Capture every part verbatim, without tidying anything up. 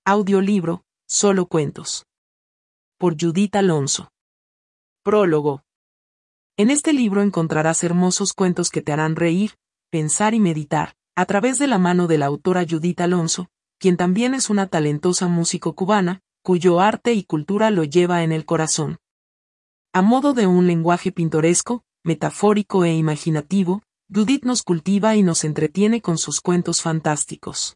Audiolibro, Solo Cuentos. Por Judith Alonso. Prólogo. En este libro encontrarás hermosos cuentos que te harán reír, pensar y meditar, a través de la mano de la autora Judith Alonso, quien también es una talentosa músico cubana, cuyo arte y cultura lo lleva en el corazón. A modo de un lenguaje pintoresco, metafórico e imaginativo, Judith nos cultiva y nos entretiene con sus cuentos fantásticos.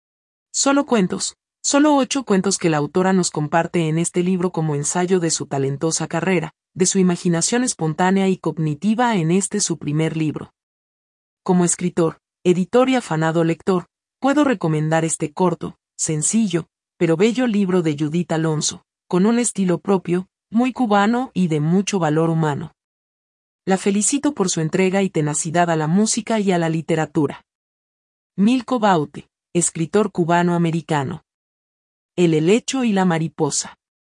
Solo cuentos. Solo ocho cuentos que la autora nos comparte en este libro como ensayo de su talentosa carrera, de su imaginación espontánea y cognitiva en este su primer libro. Como escritor, editor y afanado lector, puedo recomendar este corto, sencillo, pero bello libro de Judith Alonso, con un estilo propio, muy cubano y de mucho valor humano. La felicito por su entrega y tenacidad a la música y a la literatura. Milko Baute, escritor cubano-americano. El helecho y la mariposa.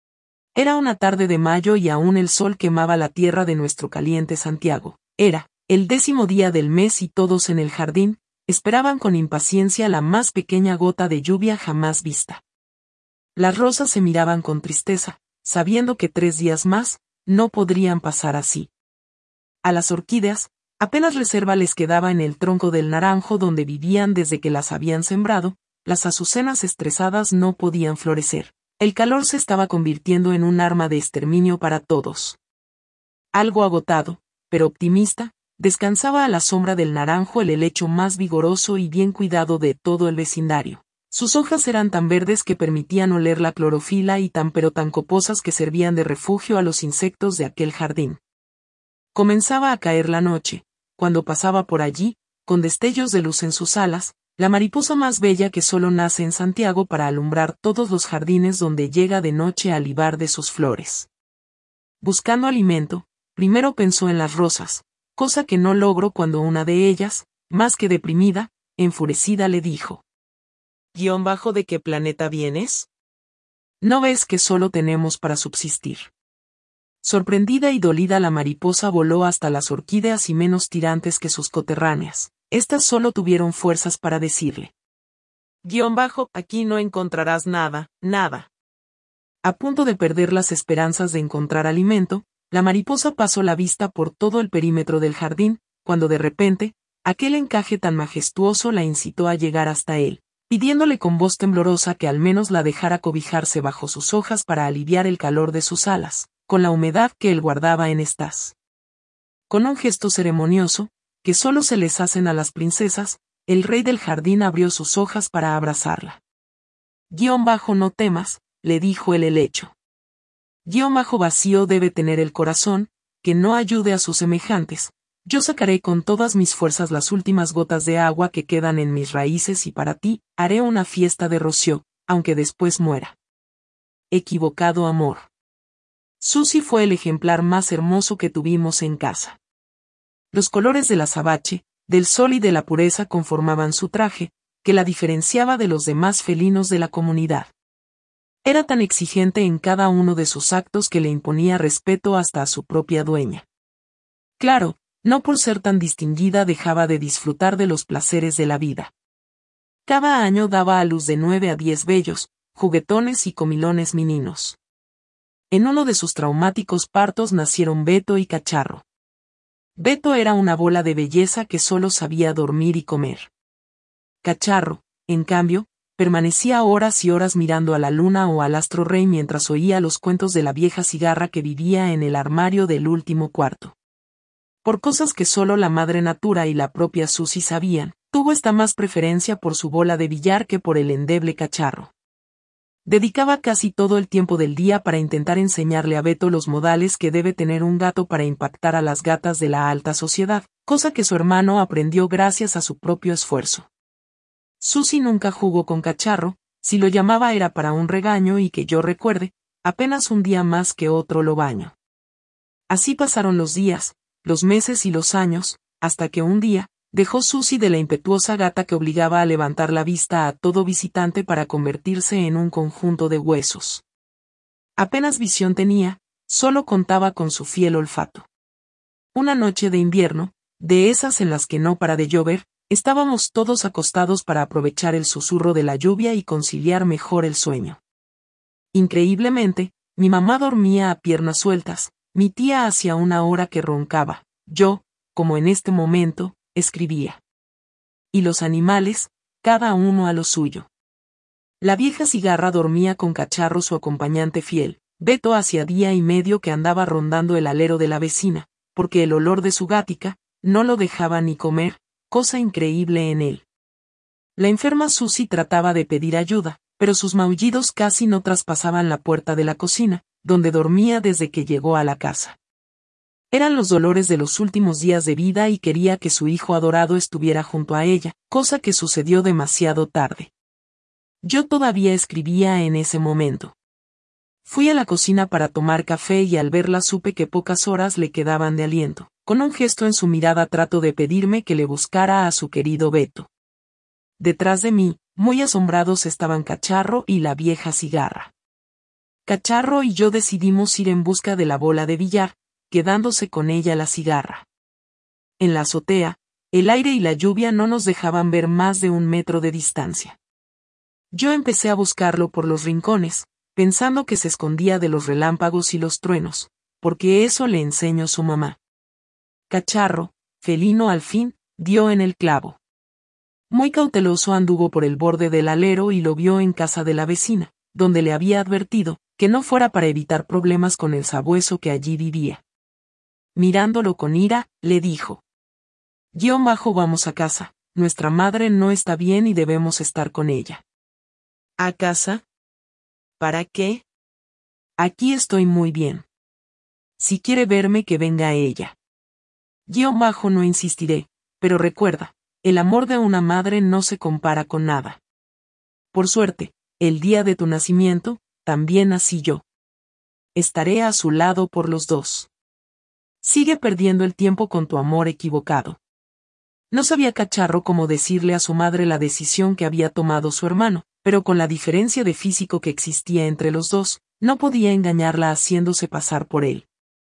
Era una tarde de mayo y aún el sol quemaba la tierra de nuestro caliente Santiago. Era el décimo día del mes y todos en el jardín esperaban con impaciencia la más pequeña gota de lluvia jamás vista. Las rosas se miraban con tristeza, sabiendo que tres días más no podrían pasar así. A las orquídeas, apenas reserva les quedaba en el tronco del naranjo donde vivían desde que las habían sembrado. Las azucenas estresadas no podían florecer. El calor se estaba convirtiendo en un arma de exterminio para todos. Algo agotado, pero optimista, descansaba a la sombra del naranjo el helecho más vigoroso y bien cuidado de todo el vecindario. Sus hojas eran tan verdes que permitían oler la clorofila y tan pero tan coposas que servían de refugio a los insectos de aquel jardín. Comenzaba a caer la noche, cuando pasaba por allí, con destellos de luz en sus alas, la mariposa más bella que solo nace en Santiago para alumbrar todos los jardines donde llega de noche a libar de sus flores. Buscando alimento, primero pensó en las rosas, cosa que no logró cuando una de ellas, más que deprimida, enfurecida le dijo: ¿Guión bajo de qué planeta vienes? ¿No ves que solo tenemos para subsistir? Sorprendida y dolida la mariposa voló hasta las orquídeas y menos tirantes que sus coterráneas. Estas solo tuvieron fuerzas para decirle: Guión bajo, aquí no encontrarás nada, nada. A punto de perder las esperanzas de encontrar alimento, la mariposa pasó la vista por todo el perímetro del jardín, cuando de repente, aquel encaje tan majestuoso la incitó a llegar hasta él, pidiéndole con voz temblorosa que al menos la dejara cobijarse bajo sus hojas para aliviar el calor de sus alas, con la humedad que él guardaba en estas. Con un gesto ceremonioso, que solo se les hacen a las princesas, el rey del jardín abrió sus hojas para abrazarla. Guión bajo no temas, le dijo el helecho. Guión bajo vacío debe tener el corazón, que no ayude a sus semejantes. Yo sacaré con todas mis fuerzas las últimas gotas de agua que quedan en mis raíces y para ti, haré una fiesta de rocío, aunque después muera. Equivocado amor. Susi fue el ejemplar más hermoso que tuvimos en casa. Los colores del azabache, del sol y de la pureza conformaban su traje, que la diferenciaba de los demás felinos de la comunidad. Era tan exigente en cada uno de sus actos que le imponía respeto hasta a su propia dueña. Claro, no por ser tan distinguida dejaba de disfrutar de los placeres de la vida. Cada año daba a luz de nueve a diez bellos, juguetones y comilones meninos. En uno de sus traumáticos partos nacieron Beto y Cacharro. Beto era una bola de belleza que solo sabía dormir y comer. Cacharro, en cambio, permanecía horas y horas mirando a la luna o al astro rey mientras oía los cuentos de la vieja cigarra que vivía en el armario del último cuarto. Por cosas que solo la madre natura y la propia Susi sabían, tuvo esta más preferencia por su bola de billar que por el endeble Cacharro. Dedicaba casi todo el tiempo del día para intentar enseñarle a Beto los modales que debe tener un gato para impactar a las gatas de la alta sociedad, cosa que su hermano aprendió gracias a su propio esfuerzo. Susi nunca jugó con Cacharro, si lo llamaba era para un regaño y que yo recuerde, apenas un día más que otro lo baño. Así pasaron los días, los meses y los años, hasta que un día, dejó Susi de la impetuosa gata que obligaba a levantar la vista a todo visitante para convertirse en un conjunto de huesos. Apenas visión tenía, solo contaba con su fiel olfato. Una noche de invierno, de esas en las que no para de llover, Estábamos todos acostados para aprovechar el susurro de la lluvia y conciliar mejor el sueño. Increíblemente, mi mamá dormía a piernas sueltas, mi tía hacía una hora que roncaba, yo, como en este momento, escribía. Y los animales, cada uno a lo suyo. La vieja cigarra dormía con Cacharro, su acompañante fiel. Beto hacía día y medio que andaba rondando el alero de la vecina, porque el olor de su gática no lo dejaba ni comer, cosa increíble en él. La enferma Susi trataba de pedir ayuda, pero sus maullidos casi no traspasaban la puerta de la cocina, donde dormía desde que llegó a la casa. Eran los dolores de los últimos días de vida y quería que su hijo adorado estuviera junto a ella, cosa que sucedió demasiado tarde. Yo todavía escribía en ese momento. Fui a la cocina para tomar café y al verla supe que pocas horas le quedaban de aliento. Con un gesto en su mirada trató de pedirme que le buscara a su querido Beto. Detrás de mí, muy asombrados, estaban Cacharro y la vieja cigarra. Cacharro y yo decidimos ir en busca de la bola de billar, quedándose con ella la cigarra. En la azotea, el aire y la lluvia no nos dejaban ver más de un metro de distancia. Yo empecé a buscarlo por los rincones, pensando que se escondía de los relámpagos y los truenos, porque eso le enseñó su mamá. Cacharro, felino al fin, dio en el clavo. Muy cauteloso anduvo por el borde del alero y lo vio en casa de la vecina, donde le había advertido que no fuera para evitar problemas con el sabueso que allí vivía. Mirándolo con ira, le dijo: Guión bajo, vamos a casa, nuestra madre no está bien y debemos estar con ella. ¿A casa? ¿Para qué? Aquí estoy muy bien. Si quiere verme, que venga ella. Guión bajo, no insistiré, pero recuerda, el amor de una madre no se compara con nada. Por suerte, el día de tu nacimiento, también nací yo. Estaré a su lado por los dos. Sigue perdiendo el tiempo con tu amor equivocado. No sabía Cacharro cómo decirle a su madre la decisión que había tomado su hermano, pero con la diferencia de físico que existía entre los dos, no podía engañarla haciéndose pasar por él.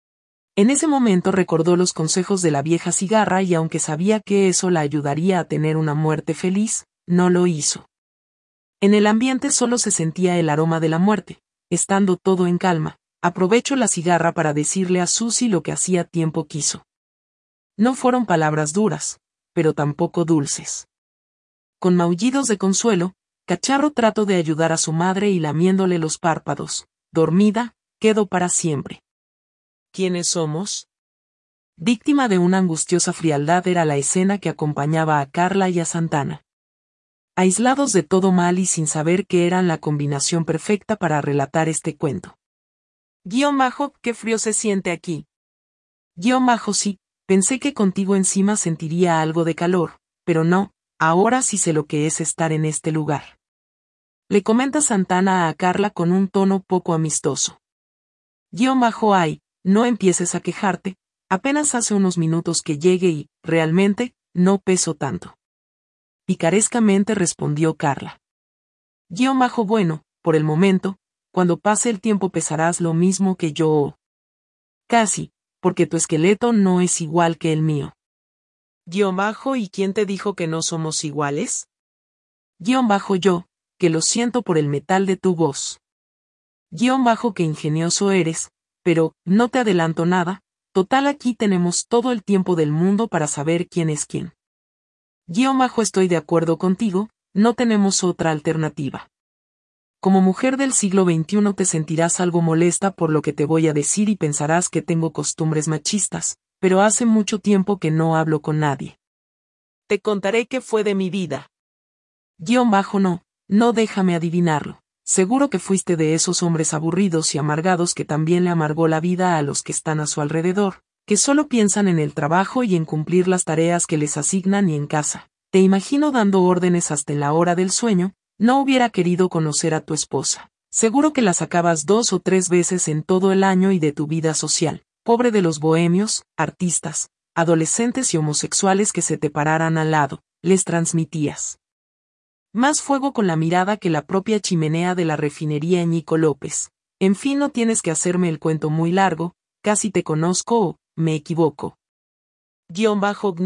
En ese momento recordó los consejos de la vieja cigarra y aunque sabía que eso la ayudaría a tener una muerte feliz, no lo hizo. En el ambiente solo se sentía el aroma de la muerte. Estando todo en calma, aprovechó la cigarra para decirle a Susi lo que hacía tiempo quiso. No fueron palabras duras, pero tampoco dulces. Con maullidos de consuelo, Cacharro trató de ayudar a su madre y lamiéndole los párpados. Dormida, quedó para siempre. ¿Quiénes somos? Víctima de una angustiosa frialdad era la escena que acompañaba a Carla y a Santana. Aislados de todo mal y sin saber que eran la combinación perfecta para relatar este cuento. Guión bajo, qué frío se siente aquí. Guión bajo, sí, pensé que contigo encima sentiría algo de calor, pero no, ahora sí sé lo que es estar en este lugar. Le comenta Santana a Carla con un tono poco amistoso. Guión bajo, ay, no empieces a quejarte, apenas hace unos minutos que llegué y, realmente, no peso tanto. Picarescamente respondió Carla. Guión bajo, bueno, por el momento, cuando pase el tiempo pesarás lo mismo que yo. Casi, porque tu esqueleto no es igual que el mío. Guión bajo, ¿y quién te dijo que no somos iguales? Guión bajo, yo, que lo siento por el metal de tu voz. Guión bajo, qué ingenioso eres, pero, no te adelanto nada, total aquí tenemos todo el tiempo del mundo para saber quién es quién. Guión bajo, estoy de acuerdo contigo, no tenemos otra alternativa. Como mujer del siglo veintiuno te sentirás algo molesta por lo que te voy a decir y pensarás que tengo costumbres machistas, pero hace mucho tiempo que no hablo con nadie. Te contaré qué fue de mi vida. Guión bajo, no, no déjame adivinarlo. Seguro que fuiste de esos hombres aburridos y amargados que también le amargó la vida a los que están a su alrededor, que solo piensan en el trabajo y en cumplir las tareas que les asignan y en casa. Te imagino dando órdenes hasta en la hora del sueño. No hubiera querido conocer a tu esposa. Seguro que la sacabas dos o tres veces en todo el año y de tu vida social. Pobre de los bohemios, artistas, adolescentes y homosexuales que se te pararan al lado, les transmitías más fuego con la mirada que la propia chimenea de la refinería Ñico López. En fin, no tienes que hacerme el cuento muy largo, casi te conozco o, me equivoco. Guión bajo, no,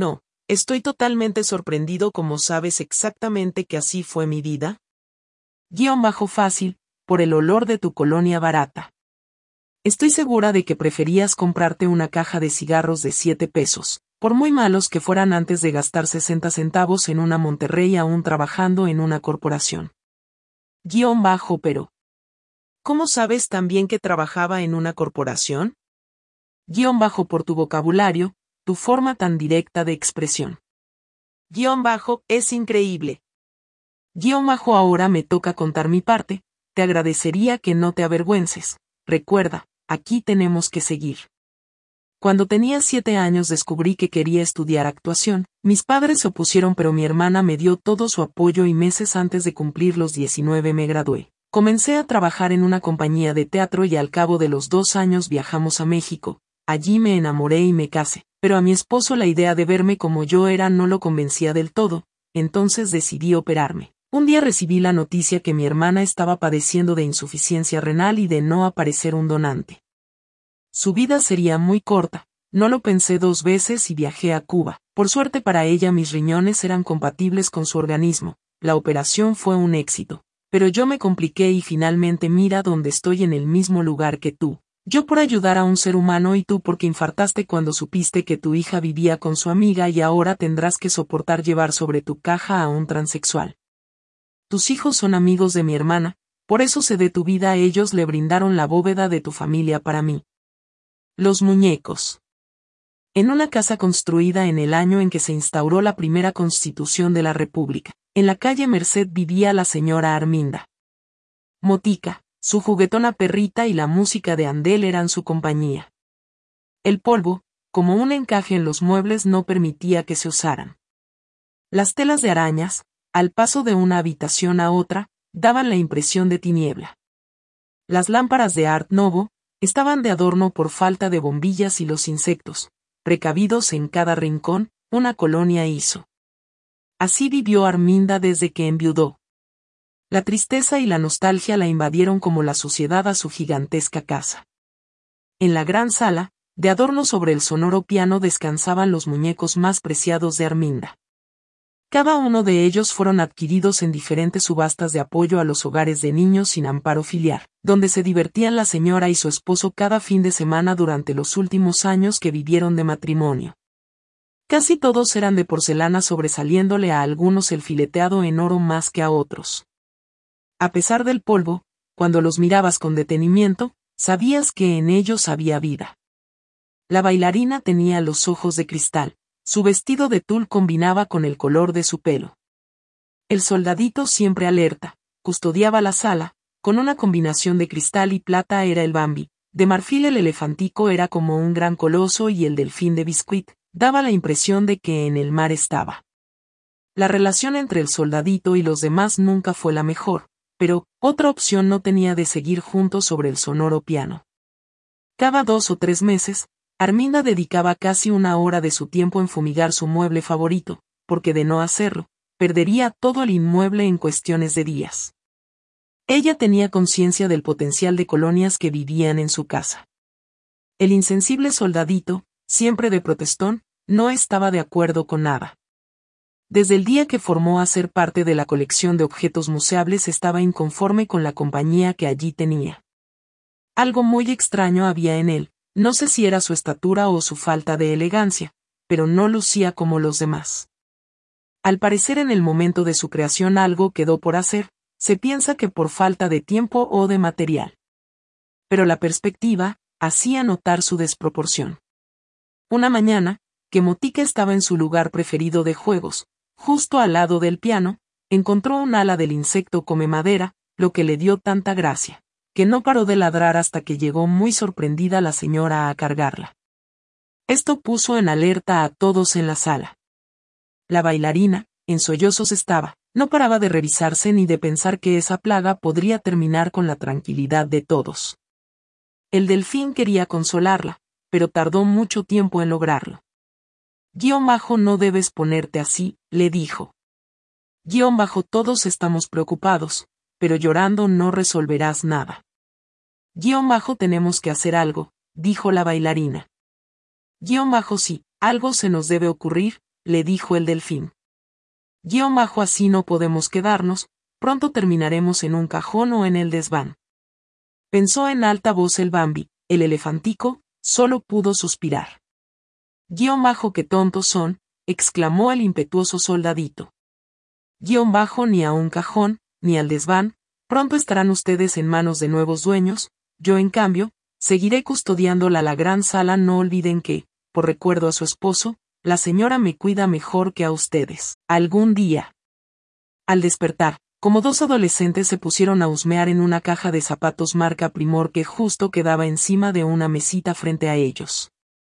Estoy totalmente sorprendido como sabes exactamente que así fue mi vida. Guión bajo fácil, por el olor de tu colonia barata. Estoy segura de que preferías comprarte una caja de cigarros de siete pesos, por muy malos que fueran antes de gastar sesenta centavos en una Monterrey aún trabajando en una corporación. Guión bajo pero. ¿Cómo sabes también que trabajaba en una corporación? Guión bajo por tu vocabulario, tu forma tan directa de expresión. Guión bajo, es increíble. Guión bajo ahora me toca contar mi parte, te agradecería que no te avergüences, recuerda, aquí tenemos que seguir. Cuando tenía siete años descubrí que quería estudiar actuación, mis padres se opusieron pero mi hermana me dio todo su apoyo y meses antes de cumplir los diecinueve me gradué. Comencé a trabajar en una compañía de teatro y al cabo de los dos años viajamos a México, allí me enamoré y me casé, pero a mi esposo la idea de verme como yo era no lo convencía del todo, entonces decidí operarme. Un día recibí la noticia que mi hermana estaba padeciendo de insuficiencia renal y de no aparecer un donante. Su vida sería muy corta, no lo pensé dos veces y viajé a Cuba. Por suerte para ella mis riñones eran compatibles con su organismo, la operación fue un éxito. Pero yo me compliqué y finalmente mira dónde estoy en el mismo lugar que tú. Yo por ayudar a un ser humano y tú porque infartaste cuando supiste que tu hija vivía con su amiga y ahora tendrás que soportar llevar sobre tu caja a un transexual. Tus hijos son amigos de mi hermana, por eso sé de tu vida, ellos le brindaron la bóveda de tu familia para mí. Los muñecos. En una casa construida en el año en que se instauró la primera Constitución de la República, en la calle Merced vivía la señora Arminda. Motica, su juguetona perrita y la música de Andel eran su compañía. El polvo, como un encaje en los muebles, no permitía que se usaran. Las telas de arañas, al paso de una habitación a otra, daban la impresión de tiniebla. Las lámparas de Art Nouveau estaban de adorno por falta de bombillas y los insectos, precavidos en cada rincón, una colonia hizo. Así vivió Arminda desde que enviudó. La tristeza y la nostalgia la invadieron como la suciedad a su gigantesca casa. En la gran sala, de adorno sobre el sonoro piano descansaban los muñecos más preciados de Arminda. Cada uno de ellos fueron adquiridos en diferentes subastas de apoyo a los hogares de niños sin amparo filial, donde se divertían la señora y su esposo cada fin de semana durante los últimos años que vivieron de matrimonio. Casi todos eran de porcelana, sobresaliéndole a algunos el fileteado en oro más que a otros. A pesar del polvo, cuando los mirabas con detenimiento, sabías que en ellos había vida. La bailarina tenía los ojos de cristal, su vestido de tul combinaba con el color de su pelo. El soldadito, siempre alerta, custodiaba la sala, con una combinación de cristal y plata era el Bambi, de marfil el elefantico era como un gran coloso y el delfín de biscuit daba la impresión de que en el mar estaba. La relación entre el soldadito y los demás nunca fue la mejor, pero otra opción no tenía de seguir juntos sobre el sonoro piano. Cada dos o tres meses, Arminda dedicaba casi una hora de su tiempo en fumigar su mueble favorito, porque de no hacerlo, perdería todo el inmueble en cuestiones de días. Ella tenía conciencia del potencial de colonias que vivían en su casa. El insensible soldadito, siempre de protestón, no estaba de acuerdo con nada. Desde el día que formó a ser parte de la colección de objetos museables estaba inconforme con la compañía que allí tenía. Algo muy extraño había en él, no sé si era su estatura o su falta de elegancia, pero no lucía como los demás. Al parecer en el momento de su creación algo quedó por hacer, se piensa que por falta de tiempo o de material. Pero la perspectiva hacía notar su desproporción. Una mañana, que Motica estaba en su lugar preferido de juegos, justo al lado del piano, encontró un ala del insecto come madera, lo que le dio tanta gracia, que no paró de ladrar hasta que llegó muy sorprendida la señora a cargarla. Esto puso en alerta a todos en la sala. La bailarina, en sollozos estaba, no paraba de revisarse ni de pensar que esa plaga podría terminar con la tranquilidad de todos. El delfín quería consolarla, pero tardó mucho tiempo en lograrlo. Guión bajo no debes ponerte así, le dijo. Guión bajo todos estamos preocupados, pero llorando no resolverás nada. Guión bajo tenemos que hacer algo, dijo la bailarina. Guión bajo sí, algo se nos debe ocurrir, le dijo el delfín. Guión bajo así no podemos quedarnos, pronto terminaremos en un cajón o en el desván. Pensó en alta voz el Bambi, el elefantico, solo pudo suspirar. Guión bajo qué tontos son, exclamó el impetuoso soldadito. Guión bajo ni a un cajón, ni al desván, pronto estarán ustedes en manos de nuevos dueños, yo en cambio, seguiré custodiándola la gran sala. No olviden que, por recuerdo a su esposo, la señora me cuida mejor que a ustedes. Algún día. Al despertar, como dos adolescentes se pusieron a husmear en una caja de zapatos marca Primor que justo quedaba encima de una mesita frente a ellos.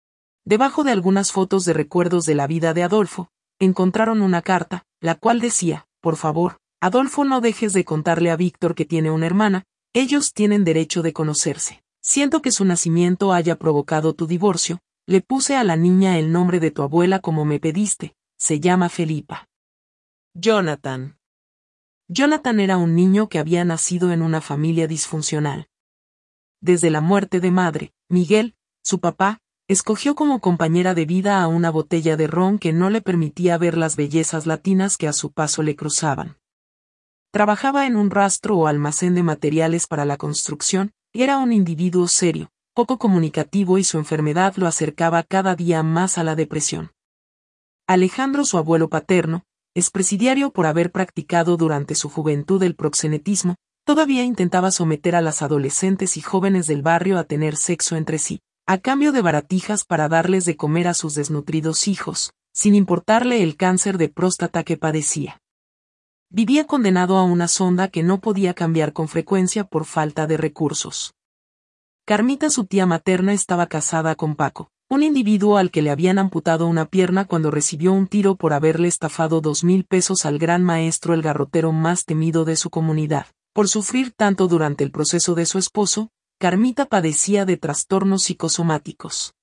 Debajo de algunas fotos de recuerdos de la vida de Adolfo, encontraron una carta, la cual decía, por favor, Adolfo, no dejes de contarle a Víctor que tiene una hermana, ellos tienen derecho de conocerse. Siento que su nacimiento haya provocado tu divorcio, le puse a la niña el nombre de tu abuela como me pediste, se llama Felipa. Jonathan. Jonathan era un niño que había nacido en una familia disfuncional. Desde la muerte de madre, Miguel, su papá, escogió como compañera de vida a una botella de ron que no le permitía ver las bellezas latinas que a su paso le cruzaban. Trabajaba en un rastro o almacén de materiales para la construcción, y era un individuo serio, poco comunicativo y su enfermedad lo acercaba cada día más a la depresión. Alejandro, su abuelo paterno, expresidiario por haber practicado durante su juventud el proxenetismo, todavía intentaba someter a las adolescentes y jóvenes del barrio a tener sexo entre sí, a cambio de baratijas para darles de comer a sus desnutridos hijos, sin importarle el cáncer de próstata que padecía. Vivía condenado a una sonda que no podía cambiar con frecuencia por falta de recursos. Carmita, su tía materna, estaba casada con Paco, un individuo al que le habían amputado una pierna cuando recibió un tiro por haberle estafado dos mil pesos al gran maestro, el garrotero más temido de su comunidad. Por sufrir tanto durante el proceso de su esposo, Carmita padecía de trastornos psicosomáticos.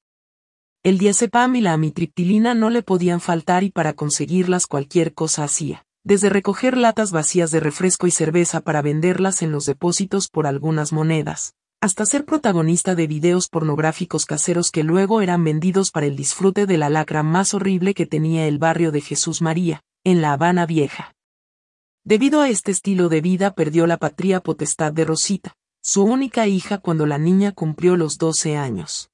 El diazepam y la amitriptilina no le podían faltar y para conseguirlas cualquier cosa hacía, desde recoger latas vacías de refresco y cerveza para venderlas en los depósitos por algunas monedas, hasta ser protagonista de videos pornográficos caseros que luego eran vendidos para el disfrute de la lacra más horrible que tenía el barrio de Jesús María, en La Habana Vieja. Debido a este estilo de vida perdió la patria potestad de Rosita, su única hija, cuando la niña cumplió los doce años.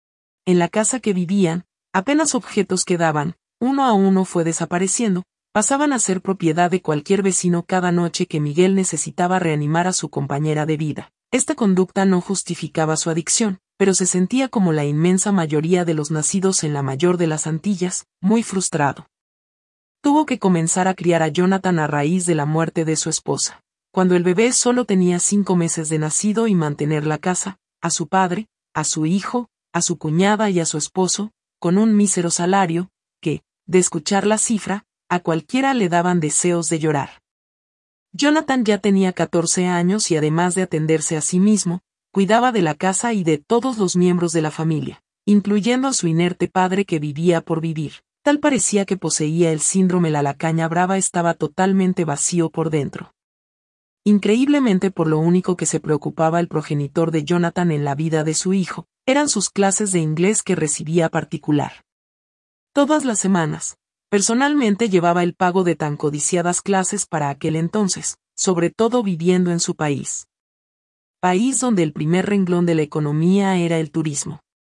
En la casa que vivían, apenas objetos quedaban, uno a uno fue desapareciendo, pasaban a ser propiedad de cualquier vecino cada noche que Miguel necesitaba reanimar a su compañera de vida. Esta conducta no justificaba su adicción, pero se sentía como la inmensa mayoría de los nacidos en la mayor de las Antillas, muy frustrado. Tuvo que comenzar a criar a Jonathan a raíz de la muerte de su esposa, cuando el bebé solo tenía cinco meses de nacido, y mantener la casa, a su padre, a su hijo, a su cuñada y a su esposo, con un mísero salario, que, de escuchar la cifra, a cualquiera le daban deseos de llorar. Jonathan ya tenía catorce años y además de atenderse a sí mismo, cuidaba de la casa y de todos los miembros de la familia, incluyendo a su inerte padre que vivía por vivir. Tal parecía que poseía el síndrome la lacaña brava, estaba totalmente vacío por dentro. Increíblemente, por lo único que se preocupaba el progenitor de Jonathan en la vida de su hijo, eran sus clases de inglés que recibía particular. Todas las semanas, personalmente llevaba el pago de tan codiciadas clases para aquel entonces, sobre todo viviendo en su país. País donde el primer renglón de la economía era el turismo.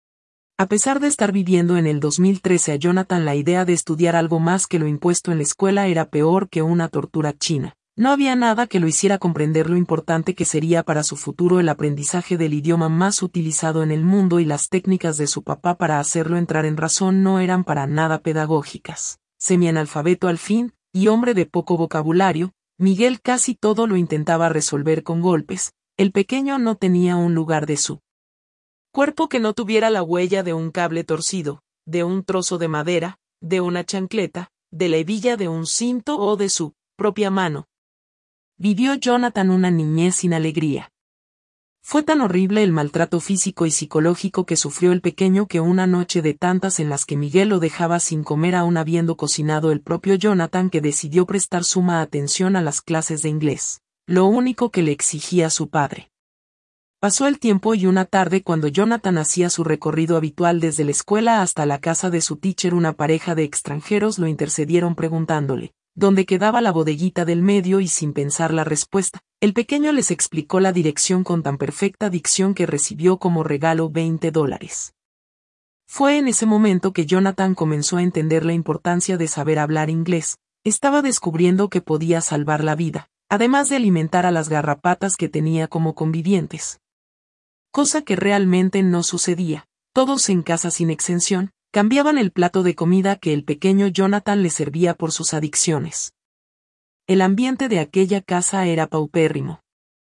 A pesar de estar viviendo en el dos mil trece, a Jonathan la idea de estudiar algo más que lo impuesto en la escuela era peor que una tortura china. No había nada que lo hiciera comprender lo importante que sería para su futuro el aprendizaje del idioma más utilizado en el mundo, y las técnicas de su papá para hacerlo entrar en razón no eran para nada pedagógicas. Semianalfabeto al fin, y hombre de poco vocabulario, Miguel casi todo lo intentaba resolver con golpes. El pequeño no tenía un lugar de su cuerpo que no tuviera la huella de un cable torcido, de un trozo de madera, de una chancleta, de la hebilla de un cinto o de su propia mano. Vivió Jonathan una niñez sin alegría. Fue tan horrible el maltrato físico y psicológico que sufrió el pequeño que una noche de tantas en las que Miguel lo dejaba sin comer aún habiendo cocinado el propio Jonathan, que decidió prestar suma atención a las clases de inglés, lo único que le exigía su padre. Pasó el tiempo y una tarde cuando Jonathan hacía su recorrido habitual desde la escuela hasta la casa de su teacher, una pareja de extranjeros lo intercedieron preguntándole dónde quedaba la bodeguita del medio, y sin pensar la respuesta, el pequeño les explicó la dirección con tan perfecta dicción que recibió como regalo veinte dólares. Fue en ese momento que Jonathan comenzó a entender la importancia de saber hablar inglés. Estaba descubriendo que podía salvar la vida, además de alimentar a las garrapatas que tenía como convivientes. Cosa que realmente no sucedía. Todos en casa, sin exención, cambiaban el plato de comida que el pequeño Jonathan le servía por sus adicciones. El ambiente de aquella casa era paupérrimo.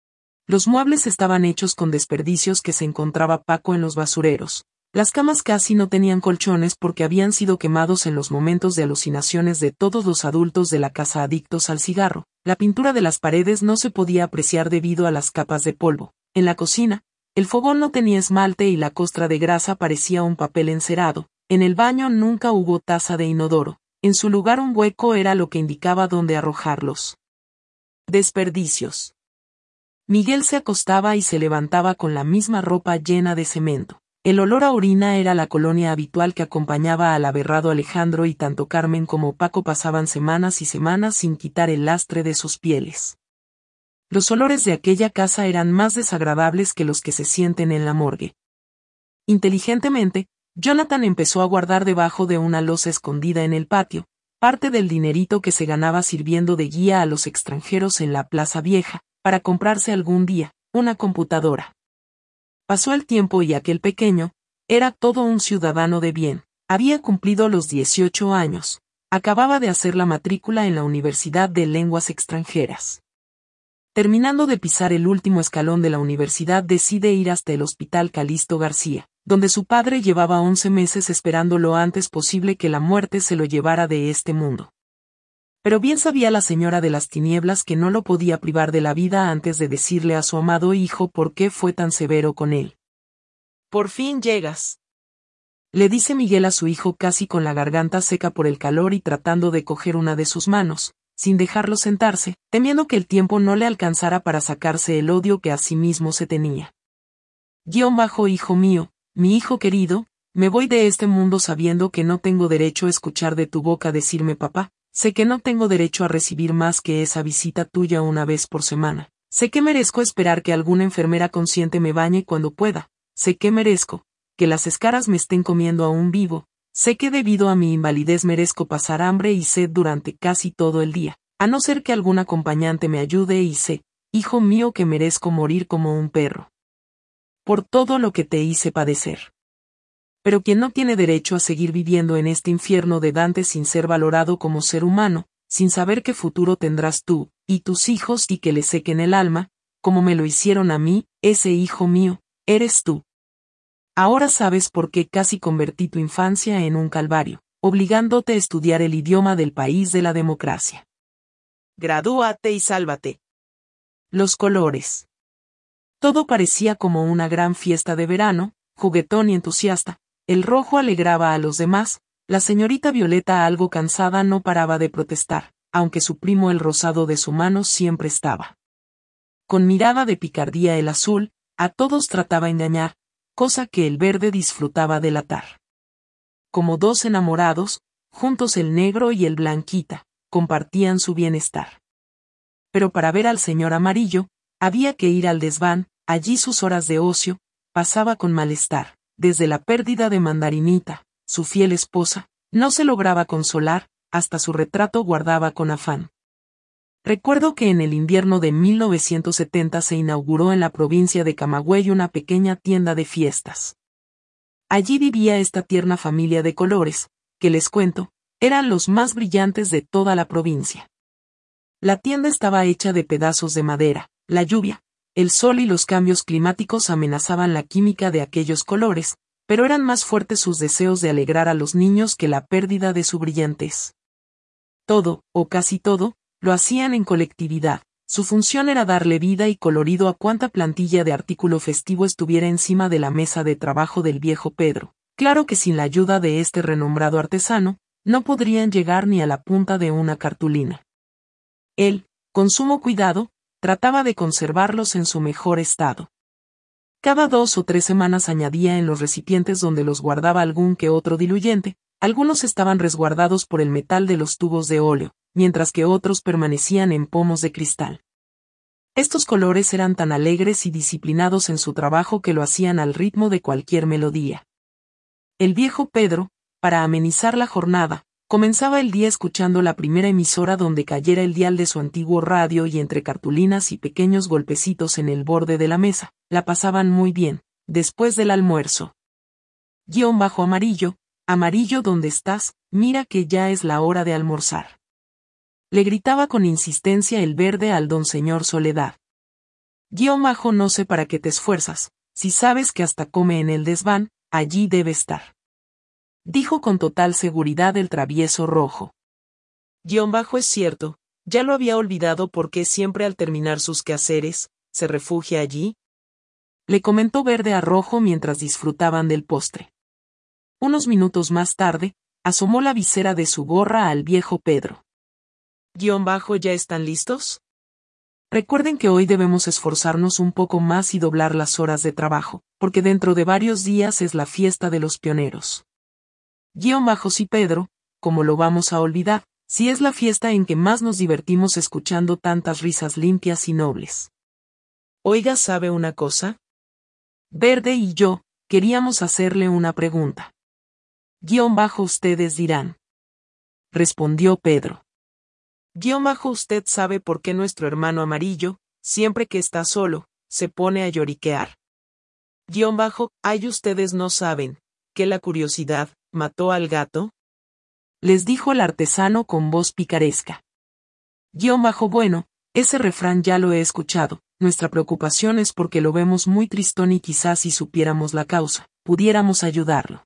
Los muebles estaban hechos con desperdicios que se encontraba Paco en los basureros. Las camas casi no tenían colchones porque habían sido quemados en los momentos de alucinaciones de todos los adultos de la casa adictos al cigarro. La pintura de las paredes no se podía apreciar debido a las capas de polvo. En la cocina, el fogón no tenía esmalte y la costra de grasa parecía un papel encerado. En el baño nunca hubo taza de inodoro. En su lugar un hueco era lo que indicaba dónde arrojarlos. Desperdicios. Miguel se acostaba y se levantaba con la misma ropa llena de cemento. El olor a orina era la colonia habitual que acompañaba al aberrado Alejandro, y tanto Carmen como Paco pasaban semanas y semanas sin quitar el lastre de sus pieles. Los olores de aquella casa eran más desagradables que los que se sienten en la morgue. Inteligentemente, Jonathan empezó a guardar debajo de una losa escondida en el patio parte del dinerito que se ganaba sirviendo de guía a los extranjeros en la Plaza Vieja, para comprarse algún día una computadora. Pasó el tiempo y aquel pequeño era todo un ciudadano de bien. Había cumplido los dieciocho años. Acababa de hacer la matrícula en la Universidad de Lenguas Extranjeras. Terminando de pisar el último escalón de la universidad, decide ir hasta el Hospital Calixto García, donde su padre llevaba once meses esperando lo antes posible que la muerte se lo llevara de este mundo. Pero bien sabía la señora de las tinieblas que no lo podía privar de la vida antes de decirle a su amado hijo por qué fue tan severo con él. «Por fin llegas», le dice Miguel a su hijo casi con la garganta seca por el calor y tratando de coger una de sus manos, sin dejarlo sentarse, temiendo que el tiempo no le alcanzara para sacarse el odio que a sí mismo se tenía. Guión bajo hijo mío, mi hijo querido, me voy de este mundo sabiendo que no tengo derecho a escuchar de tu boca decirme papá. Sé que no tengo derecho a recibir más que esa visita tuya una vez por semana. Sé que merezco esperar que alguna enfermera consciente me bañe cuando pueda. Sé que merezco que las escaras me estén comiendo aún vivo. Sé que debido a mi invalidez merezco pasar hambre y sed durante casi todo el día, a no ser que algún acompañante me ayude, y sé, hijo mío, que merezco morir como un perro. Por todo lo que te hice padecer. Pero quien no tiene derecho a seguir viviendo en este infierno de Dante sin ser valorado como ser humano, sin saber qué futuro tendrás tú, y tus hijos, y que le sequen el alma, como me lo hicieron a mí, ese hijo mío, eres tú. Ahora sabes por qué casi convertí tu infancia en un calvario, obligándote a estudiar el idioma del país de la democracia. Gradúate y sálvate. Los colores. Todo parecía como una gran fiesta de verano, juguetón y entusiasta. El rojo alegraba a los demás, la señorita Violeta, algo cansada, no paraba de protestar, aunque su primo el rosado de su mano siempre estaba. Con mirada de picardía el azul, a todos trataba engañar, cosa que el verde disfrutaba delatar. Como dos enamorados, juntos el negro y el blanquita, compartían su bienestar. Pero para ver al señor amarillo, había que ir al desván, allí sus horas de ocio, pasaba con malestar. Desde la pérdida de Mandarinita, su fiel esposa, no se lograba consolar, hasta su retrato guardaba con afán. Recuerdo que en el invierno de mil novecientos setenta se inauguró en la provincia de Camagüey una pequeña tienda de fiestas. Allí vivía esta tierna familia de colores, que les cuento, eran los más brillantes de toda la provincia. La tienda estaba hecha de pedazos de madera, la lluvia, el sol y los cambios climáticos amenazaban la química de aquellos colores, pero eran más fuertes sus deseos de alegrar a los niños que la pérdida de su brillantez. Todo, o casi todo, lo hacían en colectividad. Su función era darle vida y colorido a cuanta plantilla de artículo festivo estuviera encima de la mesa de trabajo del viejo Pedro. Claro que sin la ayuda de este renombrado artesano, no podrían llegar ni a la punta de una cartulina. Él, con sumo cuidado, trataba de conservarlos en su mejor estado. Cada dos o tres semanas añadía en los recipientes donde los guardaba algún que otro diluyente, algunos estaban resguardados por el metal de los tubos de óleo, mientras que otros permanecían en pomos de cristal. Estos colores eran tan alegres y disciplinados en su trabajo que lo hacían al ritmo de cualquier melodía. El viejo Pedro, para amenizar la jornada, comenzaba el día escuchando la primera emisora donde cayera el dial de su antiguo radio y entre cartulinas y pequeños golpecitos en el borde de la mesa, la pasaban muy bien, después del almuerzo. Guión bajo amarillo, amarillo ¿dónde estás? Mira que ya es la hora de almorzar. Le gritaba con insistencia el verde al don señor Soledad. Guión bajo no sé para qué te esfuerzas, si sabes que hasta come en el desván, allí debe estar. Dijo con total seguridad el travieso rojo. Guión bajo es cierto, ya lo había olvidado porque siempre al terminar sus quehaceres, se refugia allí. Le comentó verde a rojo mientras disfrutaban del postre. Unos minutos más tarde, asomó la visera de su gorra al viejo Pedro. Guión bajo ¿ya están listos? Recuerden que hoy debemos esforzarnos un poco más y doblar las horas de trabajo, porque dentro de varios días es la fiesta de los pioneros. Guión bajo sí Pedro, ¿cómo lo vamos a olvidar, si es la fiesta en que más nos divertimos escuchando tantas risas limpias y nobles? Oiga, ¿sabe una cosa? Verde y yo, queríamos hacerle una pregunta. Guión bajo ustedes dirán. Respondió Pedro. Guión bajo usted sabe por qué nuestro hermano amarillo, siempre que está solo, se pone a lloriquear. Guión bajo, ay ustedes no saben, que la curiosidad, mató al gato. Les dijo el artesano con voz picaresca. Guión bajo bueno, ese refrán ya lo he escuchado, nuestra preocupación es porque lo vemos muy tristón y quizás si supiéramos la causa, pudiéramos ayudarlo.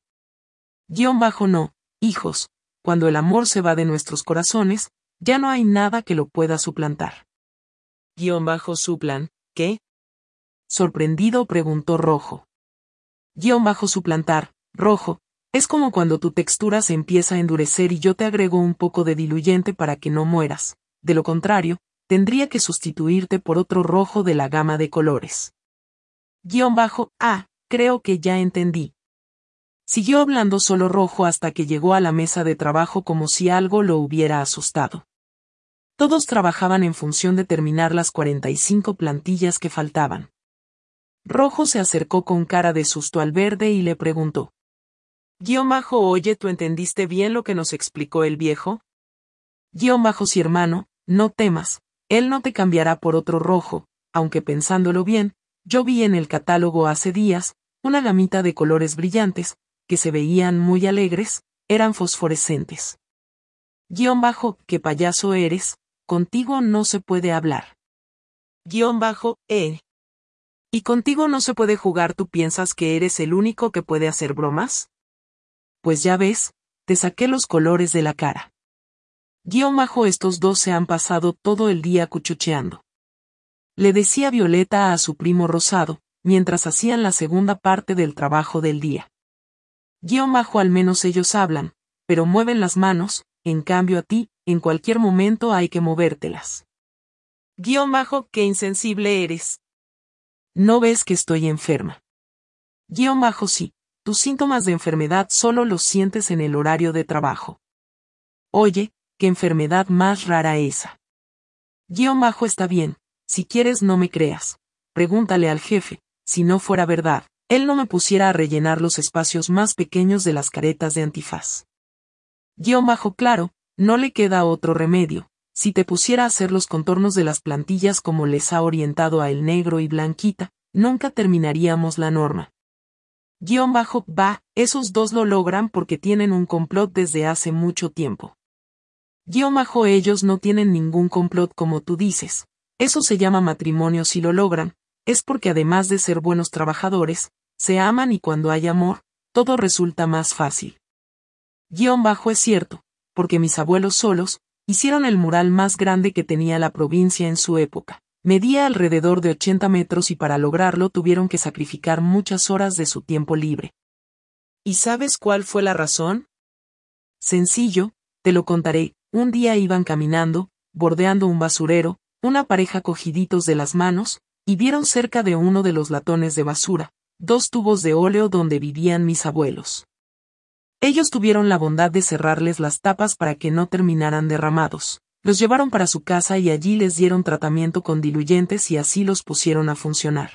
Guión bajo no, hijos, cuando el amor se va de nuestros corazones, ya no hay nada que lo pueda suplantar. Guión bajo suplan, ¿qué? Sorprendido preguntó Rojo. Guión bajo suplantar, Rojo, es como cuando tu textura se empieza a endurecer y yo te agrego un poco de diluyente para que no mueras, de lo contrario, tendría que sustituirte por otro rojo de la gama de colores. Guión bajo, ah, creo que ya entendí. Siguió hablando solo Rojo hasta que llegó a la mesa de trabajo como si algo lo hubiera asustado. Todos trabajaban en función de terminar las cuarenta y cinco plantillas que faltaban. Rojo se acercó con cara de susto al verde y le preguntó. Guión bajo, oye, ¿tú entendiste bien lo que nos explicó el viejo? Guión bajo, sí hermano, no temas, él no te cambiará por otro rojo, aunque pensándolo bien, yo vi en el catálogo hace días, una gamita de colores brillantes, que se veían muy alegres, eran fosforescentes. Guión bajo, ¿qué payaso eres? Contigo no se puede hablar. Guión bajo, eh. ¿Y contigo no se puede jugar? ¿Tú piensas que eres el único que puede hacer bromas? Pues ya ves, te saqué los colores de la cara. Guión bajo, estos dos se han pasado todo el día cuchucheando. Le decía Violeta a su primo Rosado, mientras hacían la segunda parte del trabajo del día. Guión bajo, al menos ellos hablan, pero mueven las manos, en cambio a ti, en cualquier momento hay que movértelas. Guión bajo, qué insensible eres. ¿No ves que estoy enferma? Guión bajo, sí, tus síntomas de enfermedad solo los sientes en el horario de trabajo. Oye, qué enfermedad más rara esa. Guión bajo, está bien, si quieres no me creas, pregúntale al jefe, si no fuera verdad, él no me pusiera a rellenar los espacios más pequeños de las caretas de antifaz. Guión bajo, claro, no le queda otro remedio, si te pusiera a hacer los contornos de las plantillas como les ha orientado a el negro y Blanquita, nunca terminaríamos la norma. Guión bajo, va, esos dos lo logran porque tienen un complot desde hace mucho tiempo. Guión bajo, ellos no tienen ningún complot como tú dices, eso se llama matrimonio si lo logran, es porque además de ser buenos trabajadores, se aman y cuando hay amor, todo resulta más fácil. Guión bajo, es cierto, porque mis abuelos solos, hicieron el mural más grande que tenía la provincia en su época. Medía alrededor de ochenta metros y para lograrlo tuvieron que sacrificar muchas horas de su tiempo libre. ¿Y sabes cuál fue la razón? Sencillo, te lo contaré. Un día iban caminando, bordeando un basurero, una pareja cogiditos de las manos, y vieron cerca de uno de los latones de basura, dos tubos de óleo donde vivían mis abuelos. Ellos tuvieron la bondad de cerrarles las tapas para que no terminaran derramados. Los llevaron para su casa y allí les dieron tratamiento con diluyentes y así los pusieron a funcionar.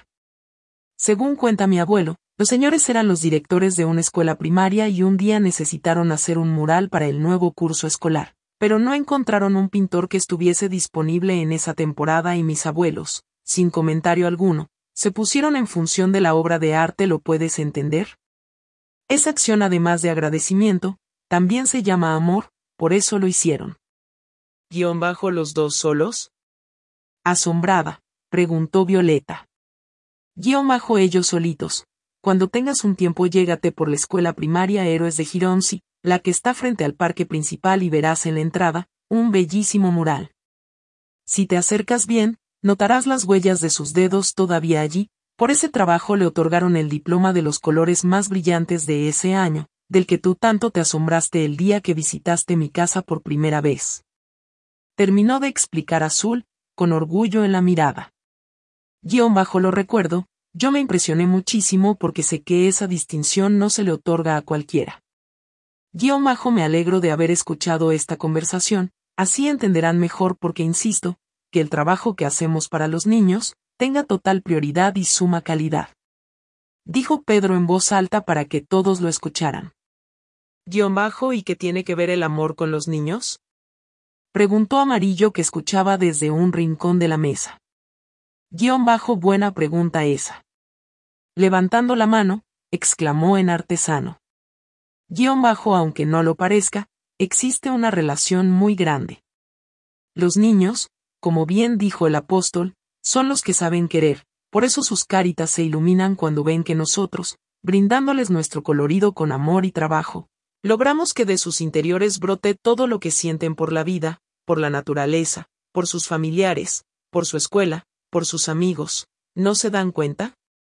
Según cuenta mi abuelo, los señores eran los directores de una escuela primaria y un día necesitaron hacer un mural para el nuevo curso escolar, pero no encontraron un pintor que estuviese disponible en esa temporada y mis abuelos, sin comentario alguno, se pusieron en función de la obra de arte. ¿Lo puedes entender? Esa acción, además de agradecimiento, también se llama amor, por eso lo hicieron. ¿Guión bajo los dos solos? Asombrada, preguntó Violeta. Guión bajo ellos solitos. Cuando tengas un tiempo llégate por la escuela primaria Héroes de Gironsi, la que está frente al parque principal y verás en la entrada, un bellísimo mural. Si te acercas bien, notarás las huellas de sus dedos todavía allí. Por ese trabajo le otorgaron el diploma de los colores más brillantes de ese año, del que tú tanto te asombraste el día que visitaste mi casa por primera vez. Terminó de explicar Azul, con orgullo en la mirada. Guión bajo lo recuerdo, yo me impresioné muchísimo porque sé que esa distinción no se le otorga a cualquiera. Guión bajo me alegro de haber escuchado esta conversación, así entenderán mejor porque insisto, que el trabajo que hacemos para los niños, tenga total prioridad y suma calidad. Dijo Pedro en voz alta para que todos lo escucharan. Guión bajo, ¿y qué tiene que ver el amor con los niños? Preguntó Amarillo, que escuchaba desde un rincón de la mesa. Guión bajo, buena pregunta esa. Levantando la mano, exclamó en artesano. Guión bajo, aunque no lo parezca, existe una relación muy grande. Los niños, como bien dijo el apóstol, son los que saben querer, por eso sus caritas se iluminan cuando ven que nosotros, brindándoles nuestro colorido con amor y trabajo, logramos que de sus interiores brote todo lo que sienten por la vida, por la naturaleza, por sus familiares, por su escuela, por sus amigos. ¿No se dan cuenta?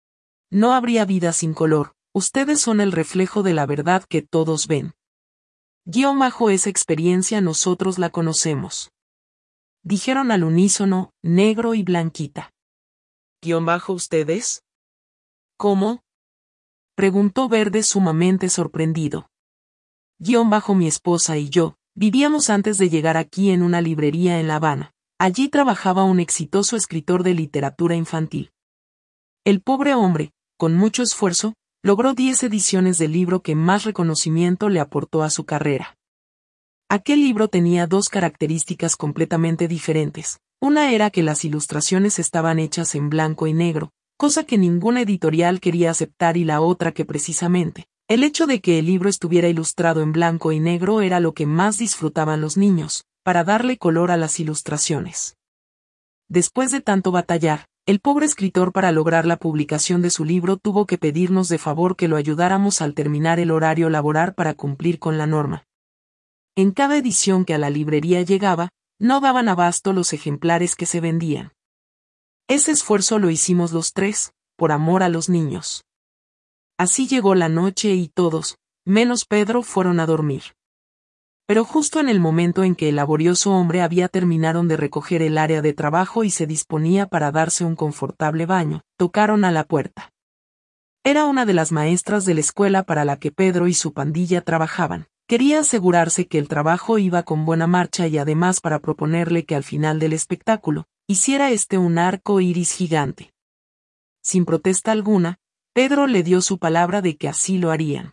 No habría vida sin color, ustedes son el reflejo de la verdad que todos ven. Guión bajo, esa experiencia nosotros la conocemos. Dijeron al unísono, Negro y Blanquita. Guión bajo, ¿ustedes? ¿Cómo? Preguntó Verde sumamente sorprendido. Guión bajo, mi esposa y yo, vivíamos antes de llegar aquí en una librería en La Habana. Allí trabajaba un exitoso escritor de literatura infantil. El pobre hombre, con mucho esfuerzo, logró diez ediciones del libro que más reconocimiento le aportó a su carrera. Aquel libro tenía dos características completamente diferentes. Una era que las ilustraciones estaban hechas en blanco y negro, cosa que ninguna editorial quería aceptar, y la otra que precisamente, el hecho de que el libro estuviera ilustrado en blanco y negro era lo que más disfrutaban los niños, para darle color a las ilustraciones. Después de tanto batallar, el pobre escritor, para lograr la publicación de su libro, tuvo que pedirnos de favor que lo ayudáramos al terminar el horario laboral para cumplir con la norma. En cada edición que a la librería llegaba, no daban abasto los ejemplares que se vendían. Ese esfuerzo lo hicimos los tres, por amor a los niños. Así llegó la noche y todos, menos Pedro, fueron a dormir. Pero justo en el momento en que el laborioso hombre había terminado de recoger el área de trabajo y se disponía para darse un confortable baño, tocaron a la puerta. Era una de las maestras de la escuela para la que Pedro y su pandilla trabajaban. Quería asegurarse que el trabajo iba con buena marcha y además para proponerle que al final del espectáculo, hiciera este un arco iris gigante. Sin protesta alguna, Pedro le dio su palabra de que así lo harían.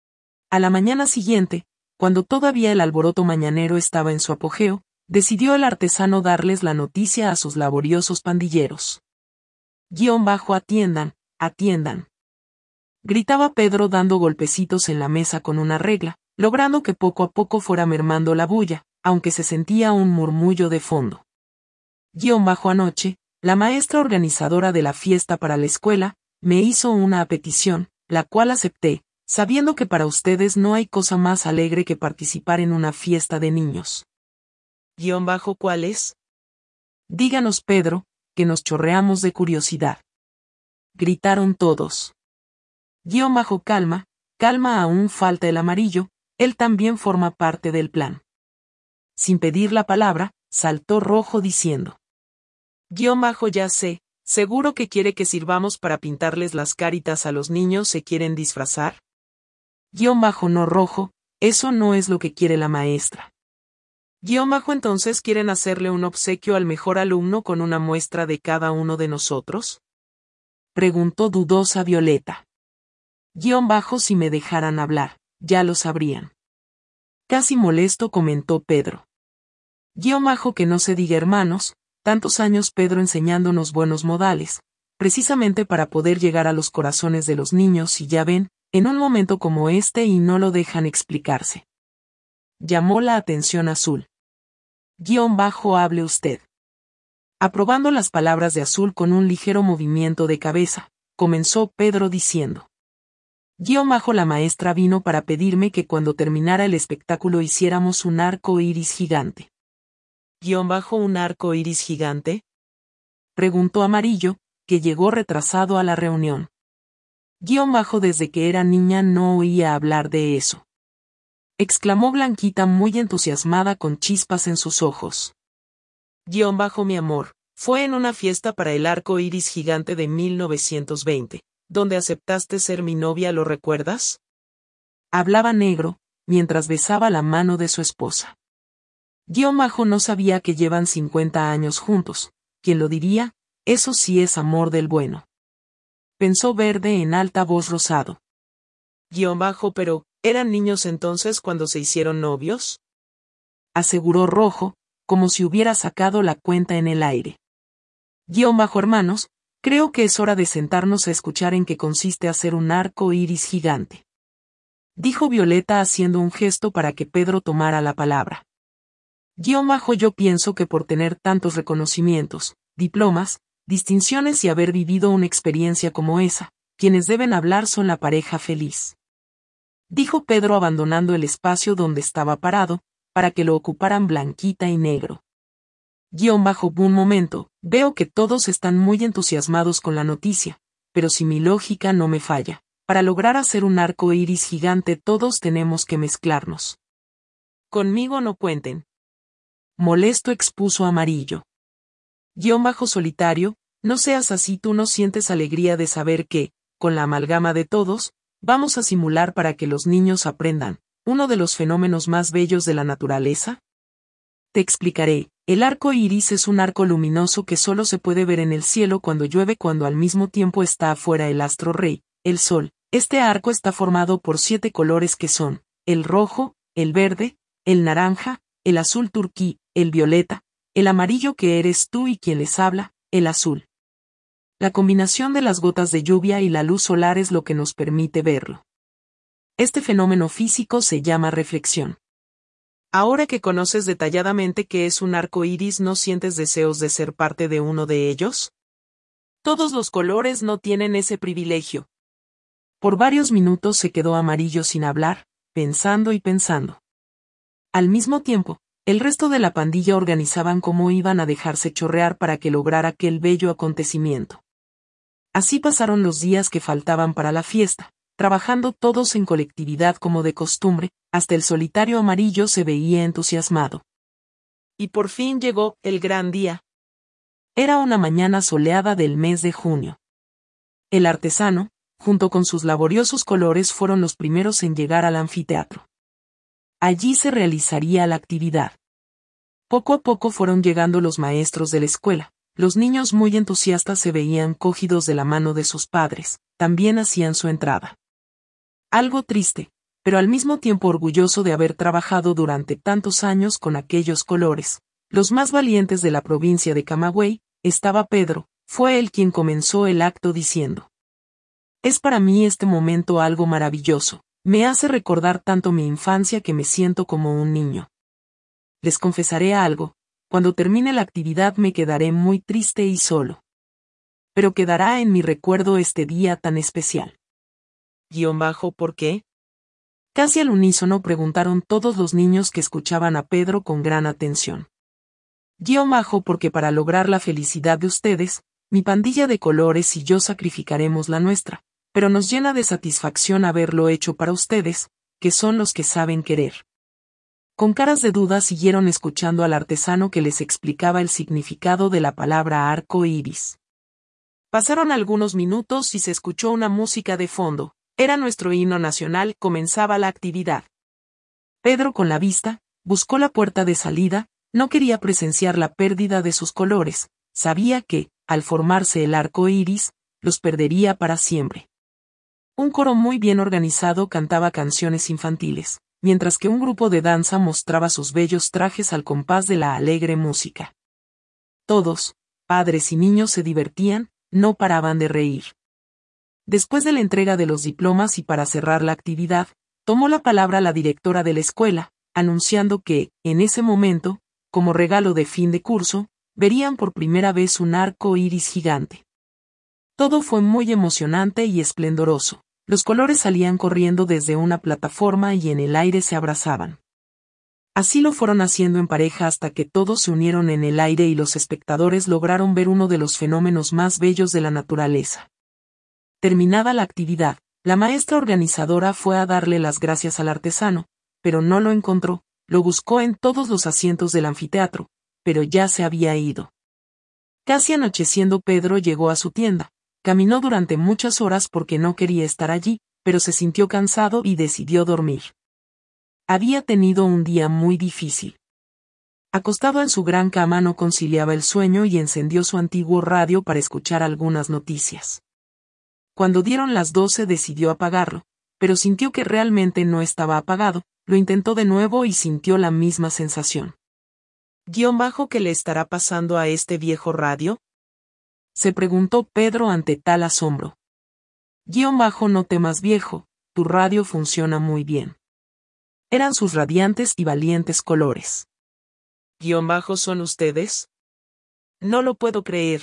A la mañana siguiente, cuando todavía el alboroto mañanero estaba en su apogeo, decidió el artesano darles la noticia a sus laboriosos pandilleros. Guión bajo, atiendan, atiendan. Gritaba Pedro dando golpecitos en la mesa con una regla, logrando que poco a poco fuera mermando la bulla, aunque se sentía un murmullo de fondo. Guión bajo, anoche, la maestra organizadora de la fiesta para la escuela, me hizo una petición, la cual acepté, sabiendo que para ustedes no hay cosa más alegre que participar en una fiesta de niños. Guión bajo, ¿cuál es? Díganos, Pedro, que nos chorreamos de curiosidad. Gritaron todos. Guión bajo, calma, calma, aún falta el amarillo, él también forma parte del plan. Sin pedir la palabra, saltó Rojo diciendo. Guión bajo, ya sé, ¿Seguro que quiere que sirvamos para pintarles las caritas a los niños? ¿Se quieren disfrazar? Guión bajo no rojo, eso no es lo que quiere la maestra. Guión bajo entonces quieren hacerle un obsequio al mejor alumno con una muestra de cada uno de nosotros. Preguntó dudosa Violeta. Guión bajo si me dejaran hablar, ya lo sabrían. Casi molesto comentó Pedro. Guión bajo que no se diga hermanos, tantos años Pedro enseñándonos buenos modales, precisamente para poder llegar a los corazones de los niños y ya ven, en un momento como este y no lo dejan explicarse. Llamó la atención Azul. Guión bajo hable usted. Aprobando las palabras de Azul con un ligero movimiento de cabeza, comenzó Pedro diciendo. Guión bajo la maestra vino para pedirme que cuando terminara el espectáculo hiciéramos un arco iris gigante. Guión bajo un arco iris gigante. Preguntó Amarillo, que llegó retrasado a la reunión. Guión bajo desde que era niña no oía hablar de eso. Exclamó Blanquita muy entusiasmada con chispas en sus ojos. Guión bajo mi amor, fue en una fiesta para el arco iris gigante de mil novecientos veinte, donde aceptaste ser mi novia, ¿lo recuerdas? Hablaba Negro, mientras besaba la mano de su esposa. Guión bajo no sabía que llevan cincuenta años juntos, ¿quién lo diría? Eso sí es amor del bueno. Pensó Verde en alta voz rosado. Guión bajo pero, ¿eran niños entonces cuando se hicieron novios? Aseguró Rojo, como si hubiera sacado la cuenta en el aire. Guión bajo hermanos, creo que es hora de sentarnos a escuchar en qué consiste hacer un arco iris gigante. Dijo Violeta haciendo un gesto para que Pedro tomara la palabra. Guión bajo yo pienso que por tener tantos reconocimientos, diplomas, distinciones y haber vivido una experiencia como esa, quienes deben hablar son la pareja feliz. Dijo Pedro abandonando el espacio donde estaba parado, para que lo ocuparan Blanquita y Negro. Guión bajo un momento, veo que todos están muy entusiasmados con la noticia, pero si mi lógica no me falla, para lograr hacer un arco iris gigante todos tenemos que mezclarnos. Conmigo no cuenten. Molesto expuso Amarillo. Guión bajo solitario, no seas así, tú no sientes alegría de saber que, con la amalgama de todos, vamos a simular para que los niños aprendan, uno de los fenómenos más bellos de la naturaleza. Te explicaré, el arco iris es un arco luminoso que solo se puede ver en el cielo cuando llueve, cuando al mismo tiempo está afuera el astro rey, el sol. Este arco está formado por siete colores que son, el rojo, el verde, el naranja, el azul turquí, el violeta, el amarillo que eres tú y quien les habla, el azul. La combinación de las gotas de lluvia y la luz solar es lo que nos permite verlo. Este fenómeno físico se llama reflexión. Ahora que conoces detalladamente qué es un arco iris, ¿no sientes deseos de ser parte de uno de ellos? Todos los colores no tienen ese privilegio. Por varios minutos se quedó Amarillo sin hablar, pensando y pensando. Al mismo tiempo, el resto de la pandilla organizaban cómo iban a dejarse chorrear para que lograra aquel bello acontecimiento. Así pasaron los días que faltaban para la fiesta, trabajando todos en colectividad como de costumbre, hasta el solitario Amarillo se veía entusiasmado. Y por fin llegó el gran día. Era una mañana soleada del mes de junio. El artesano, junto con sus laboriosos colores, fueron los primeros en llegar al anfiteatro. Allí se realizaría la actividad. Poco a poco fueron llegando los maestros de la escuela. Los niños muy entusiastas se veían cogidos de la mano de sus padres, también hacían su entrada. Algo triste, pero al mismo tiempo orgulloso de haber trabajado durante tantos años con aquellos colores, los más valientes de la provincia de Camagüey, estaba Pedro, fue él quien comenzó el acto diciendo: es para mí este momento algo maravilloso, me hace recordar tanto mi infancia que me siento como un niño. Les confesaré algo, cuando termine la actividad me quedaré muy triste y solo. Pero quedará en mi recuerdo este día tan especial. Guión bajo, ¿por qué? Casi al unísono preguntaron todos los niños que escuchaban a Pedro con gran atención. Guión bajo, porque para lograr la felicidad de ustedes, mi pandilla de colores y yo sacrificaremos la nuestra, pero nos llena de satisfacción haberlo hecho para ustedes, que son los que saben querer. Con caras de duda siguieron escuchando al artesano que les explicaba el significado de la palabra arco iris. Pasaron algunos minutos y se escuchó una música de fondo. Era nuestro himno nacional, comenzaba la actividad. Pedro, con la vista, buscó la puerta de salida, no quería presenciar la pérdida de sus colores, sabía que, al formarse el arco iris, los perdería para siempre. Un coro muy bien organizado cantaba canciones infantiles, mientras que un grupo de danza mostraba sus bellos trajes al compás de la alegre música. Todos, padres y niños, se divertían, no paraban de reír. Después de la entrega de los diplomas y para cerrar la actividad, tomó la palabra la directora de la escuela, anunciando que, en ese momento, como regalo de fin de curso, verían por primera vez un arco iris gigante. Todo fue muy emocionante y esplendoroso. Los colores salían corriendo desde una plataforma y en el aire se abrazaban. Así lo fueron haciendo en pareja hasta que todos se unieron en el aire y los espectadores lograron ver uno de los fenómenos más bellos de la naturaleza. Terminada la actividad, la maestra organizadora fue a darle las gracias al artesano, pero no lo encontró, lo buscó en todos los asientos del anfiteatro, pero ya se había ido. Casi anocheciendo, Pedro llegó a su tienda. Caminó durante muchas horas porque no quería estar allí, pero se sintió cansado y decidió dormir. Había tenido un día muy difícil. Acostado en su gran cama no conciliaba el sueño y encendió su antiguo radio para escuchar algunas noticias. Cuando dieron las doce decidió apagarlo, pero sintió que realmente no estaba apagado, lo intentó de nuevo y sintió la misma sensación. ¿Guión bajo qué le estará pasando a este viejo radio? Se preguntó Pedro ante tal asombro. Guión bajo no temas viejo, tu radio funciona muy bien. Eran sus radiantes y valientes colores. ¿Guión bajo son ustedes? No lo puedo creer.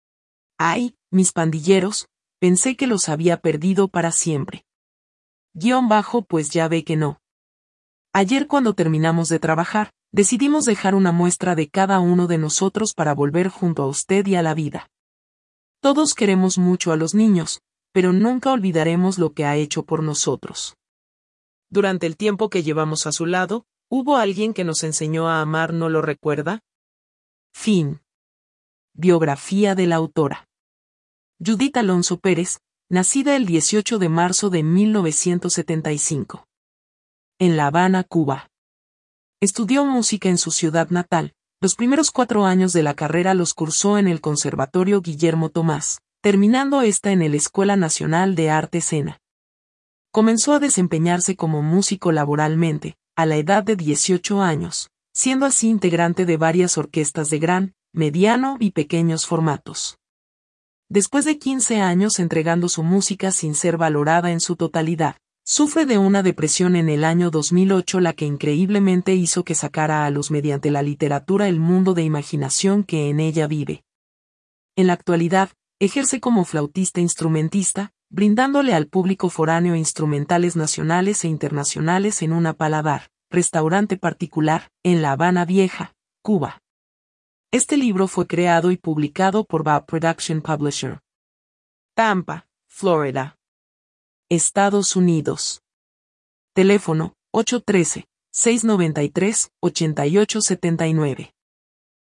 Ay, mis pandilleros, pensé que los había perdido para siempre. Guión bajo pues ya ve que no. Ayer cuando terminamos de trabajar, decidimos dejar una muestra de cada uno de nosotros para volver junto a usted y a la vida. Todos queremos mucho a los niños, pero nunca olvidaremos lo que ha hecho por nosotros. Durante el tiempo que llevamos a su lado, ¿hubo alguien que nos enseñó a amar, no lo recuerda? Fin. Biografía de la autora. Judith Alonso Pérez, nacida el dieciocho de marzo de mil novecientos setenta y cinco. En La Habana, Cuba. Estudió música en su ciudad natal. Los primeros cuatro años de la carrera los cursó en el Conservatorio Guillermo Tomás, terminando esta en la Escuela Nacional de Arte Escena. Comenzó a desempeñarse como músico laboralmente, a la edad de dieciocho años, siendo así integrante de varias orquestas de gran, mediano y pequeños formatos. Después de quince años entregando su música sin ser valorada en su totalidad, sufre de una depresión en el año dos mil ocho, la que increíblemente hizo que sacara a luz mediante la literatura el mundo de imaginación que en ella vive. En la actualidad, ejerce como flautista instrumentista, brindándole al público foráneo instrumentales nacionales e internacionales en una paladar, restaurante particular, en La Habana Vieja, Cuba. Este libro fue creado y publicado por Bob Production Publisher. Tampa, Florida, Estados Unidos. Teléfono, ocho uno tres, seis nueve tres, ocho ocho siete nueve.